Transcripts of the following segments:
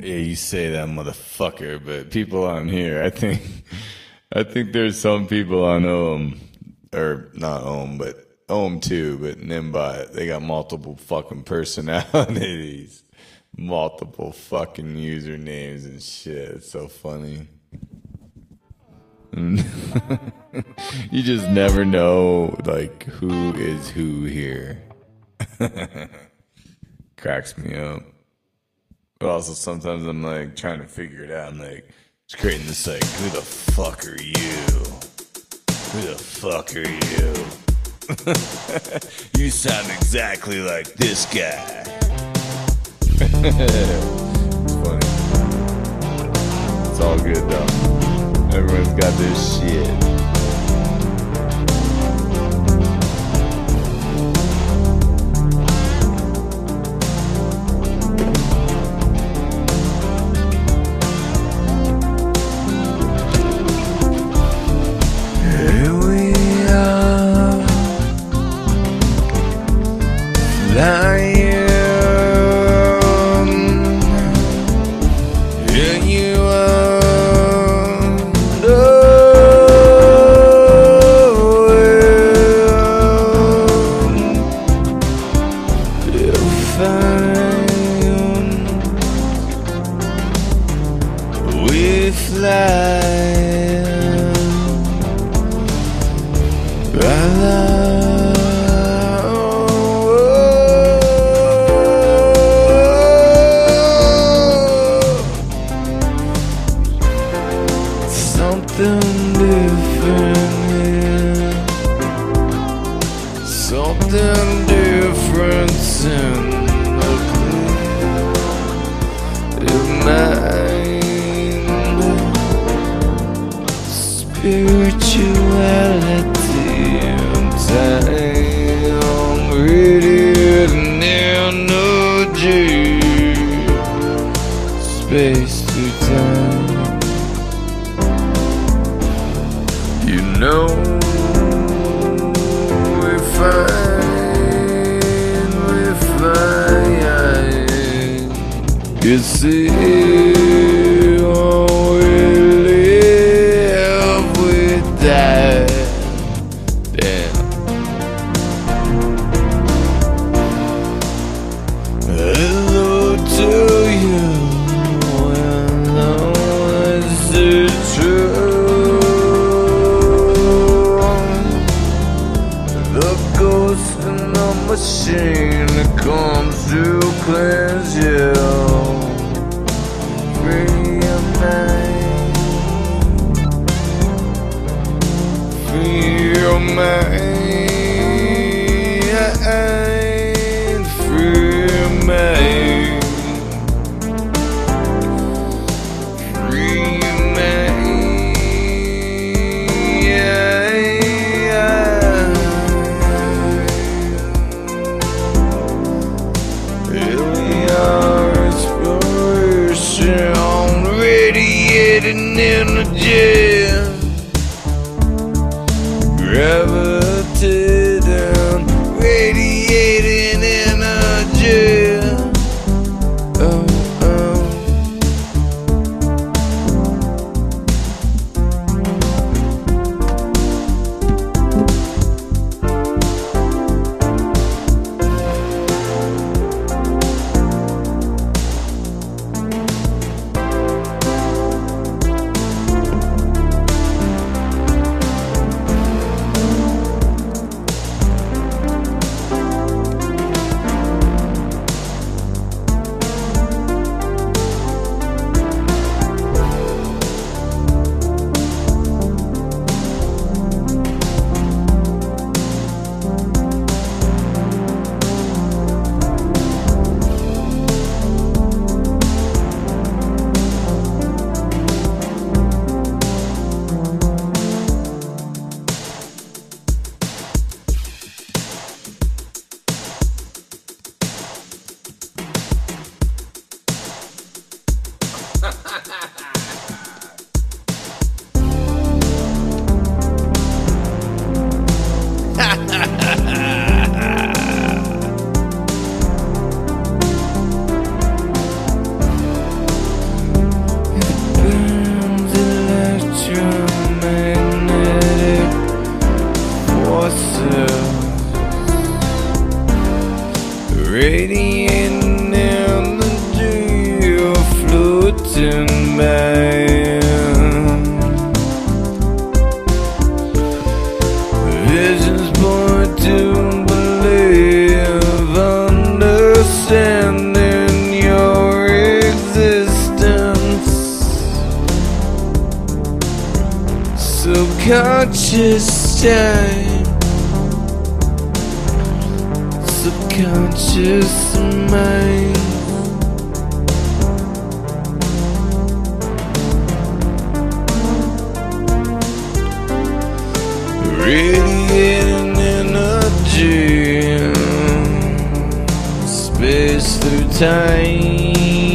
Yeah, you say that, motherfucker, but people on here, I think there's some people on or not but too, but Nimbot, they got multiple fucking personalities, multiple fucking usernames and shit. It's so funny. You just never know, like, who is who here. Cracks me up. But also sometimes I'm like trying to figure it out. I'm like, it's creating this like, who the fuck are you? Who the fuck are you? You sound exactly like this guy. It's funny. It's all good though. Everyone's got their shit. subconscious time, subconscious mind. Radiating energy, space through time.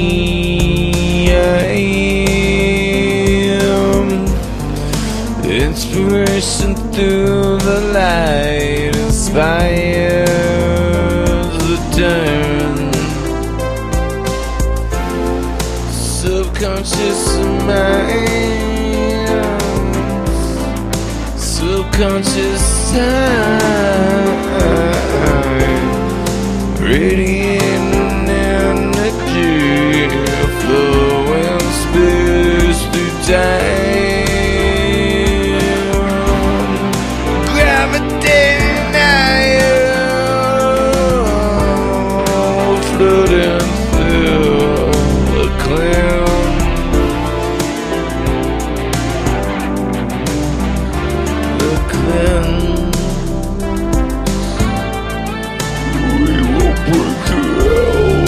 Inspiration through the light inspires the turn. Subconscious mind, subconscious time, radiating energy, flowing space through time. Floating through the cloud, the cloud. We will break through.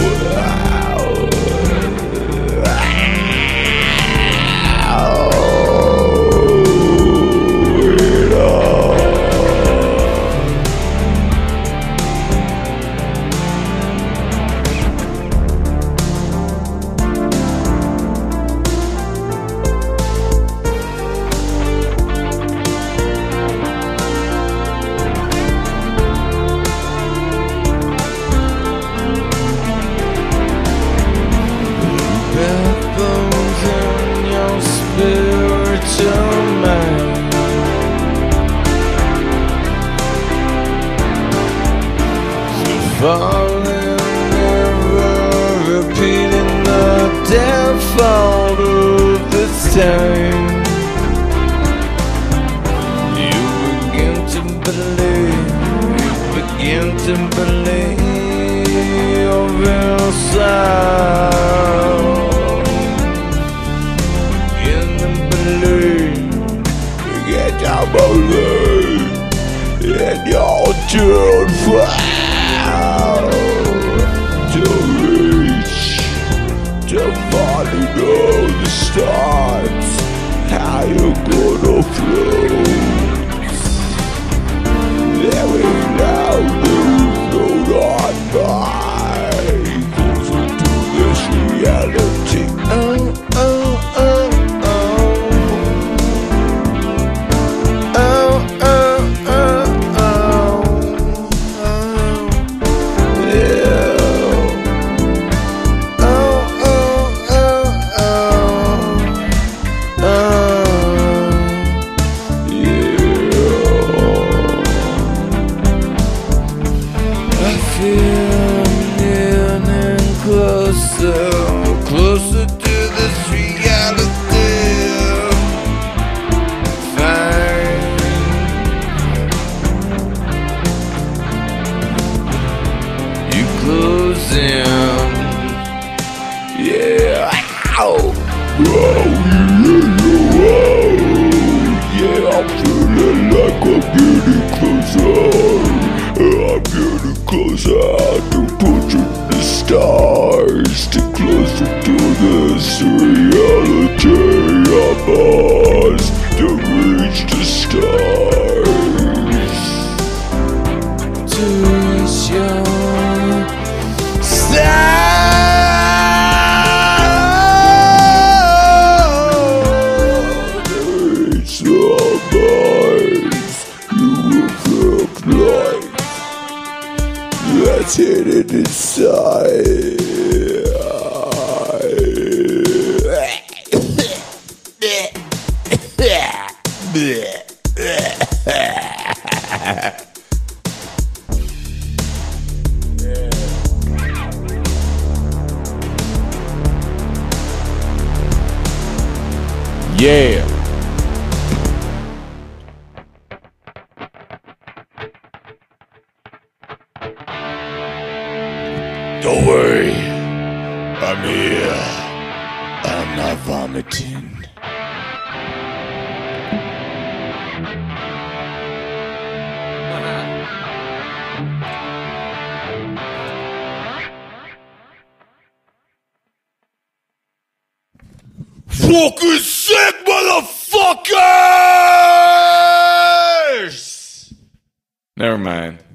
Backbones in your spiritual mind, so falling, never repeating the downfall of this time. You begin to believe of yourself. I believe in your true fire to reach, to follow the stars. How you gonna float? There we now lose no not by closer to this reality. Oh, oh, oh. Closer to this reality. Fine. You close in. Yeah. Ow. Oh, yeah, I'm feeling like I'm getting closer. I'm getting closer to pushing the stars, to closer to this reality of us, to reach the stars, to reach your stars, to reach the Mars. You will look like that's hidden inside. Yeah. Don't worry, I'm here. I'm not vomiting. fucking sick, motherfuckers! Never mind.